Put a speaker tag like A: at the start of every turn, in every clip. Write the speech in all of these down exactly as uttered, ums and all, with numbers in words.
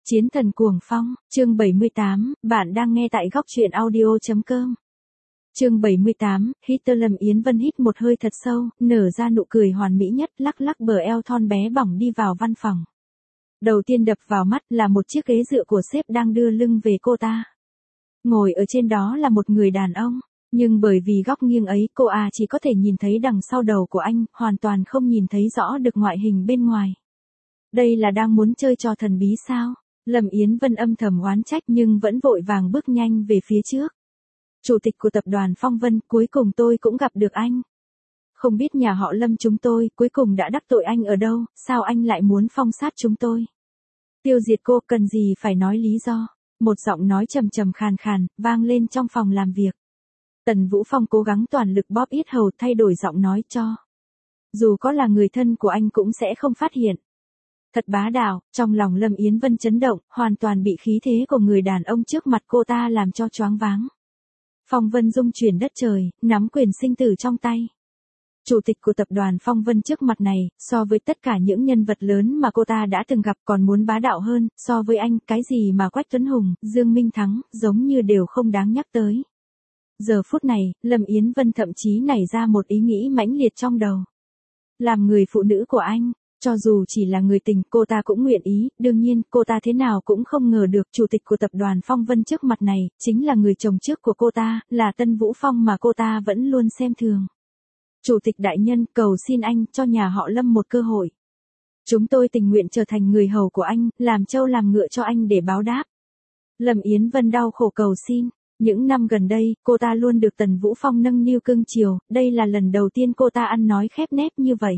A: Chiến thần cuồng phong, chương bảy mươi tám, bạn đang nghe tại góc truyện audio chấm com. Chương bảy mươi tám, hít tơ Lâm Yến Vân hít một hơi thật sâu, nở ra nụ cười hoàn mỹ nhất, lắc lắc bờ eo thon bé bỏng đi vào văn phòng. Đầu tiên đập vào mắt là một chiếc ghế dựa của sếp đang đưa lưng về cô ta. Ngồi ở trên đó là một người đàn ông, nhưng bởi vì góc nghiêng ấy cô à chỉ có thể nhìn thấy đằng sau đầu của anh, hoàn toàn không nhìn thấy rõ được ngoại hình bên ngoài. Đây là đang muốn chơi trò thần bí sao? Lâm Yến Vân âm thầm oán trách nhưng vẫn vội vàng bước nhanh về phía trước. Chủ tịch của tập đoàn Phong Vân, cuối cùng tôi cũng gặp được anh. Không biết nhà họ Lâm chúng tôi cuối cùng đã đắc tội anh ở đâu, sao anh lại muốn phong sát chúng tôi? Tiêu diệt cô, cần gì phải nói lý do? Một giọng nói trầm trầm khàn khàn, vang lên trong phòng làm việc. Tần Vũ Phong cố gắng toàn lực bóp yết hầu thay đổi giọng nói cho. Dù có là người thân của anh cũng sẽ không phát hiện. Thật bá đạo, trong lòng Lâm Yến Vân chấn động, hoàn toàn bị khí thế của người đàn ông trước mặt cô ta làm cho choáng váng. Phong Vân rung chuyển đất trời, nắm quyền sinh tử trong tay. Chủ tịch của tập đoàn Phong Vân trước mặt này, so với tất cả những nhân vật lớn mà cô ta đã từng gặp còn muốn bá đạo hơn, so với anh, cái gì mà Quách Tuấn Hùng, Dương Minh Thắng, giống như đều không đáng nhắc tới. Giờ phút này, Lâm Yến Vân thậm chí nảy ra một ý nghĩ mãnh liệt trong đầu. Làm người phụ nữ của anh, cho dù chỉ là người tình cô ta cũng nguyện ý, đương nhiên cô ta thế nào cũng không ngờ được chủ tịch của tập đoàn Phong Vân trước mặt này, chính là người chồng trước của cô ta, là Tân Vũ Phong mà cô ta vẫn luôn xem thường. Chủ tịch đại nhân, cầu xin anh cho nhà họ Lâm một cơ hội. Chúng tôi tình nguyện trở thành người hầu của anh, làm trâu làm ngựa cho anh để báo đáp. Lâm Yến Vân đau khổ cầu xin. Những năm gần đây, cô ta luôn được Tần Vũ Phong nâng niu cưng chiều, đây là lần đầu tiên cô ta ăn nói khép nép như vậy.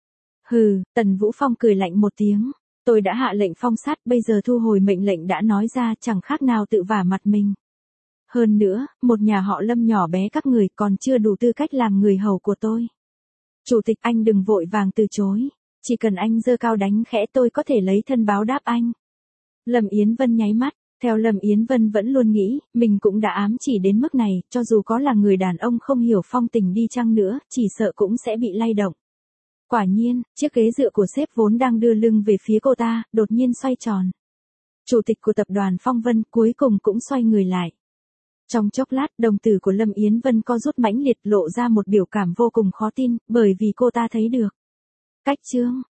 A: Hừ, Tần Vũ Phong cười lạnh một tiếng. Tôi đã hạ lệnh phong sát, bây giờ thu hồi mệnh lệnh đã nói ra chẳng khác nào tự vả mặt mình. Hơn nữa, một nhà họ Lâm nhỏ bé các người còn chưa đủ tư cách làm người hầu của tôi. Chủ tịch anh đừng vội vàng từ chối. Chỉ cần anh giơ cao đánh khẽ tôi có thể lấy thân báo đáp anh. Lâm Yến Vân nháy mắt. Theo Lâm Yến Vân vẫn luôn nghĩ, mình cũng đã ám chỉ đến mức này, cho dù có là người đàn ông không hiểu phong tình đi chăng nữa, chỉ sợ cũng sẽ bị lay động. Quả nhiên, chiếc ghế dựa của sếp vốn đang đưa lưng về phía cô ta, đột nhiên xoay tròn. Chủ tịch của tập đoàn Phong Vân cuối cùng cũng xoay người lại. Trong chốc lát, đồng tử của Lâm Yến Vân co rút mãnh liệt lộ ra một biểu cảm vô cùng khó tin, bởi vì cô ta thấy được. Cách chương,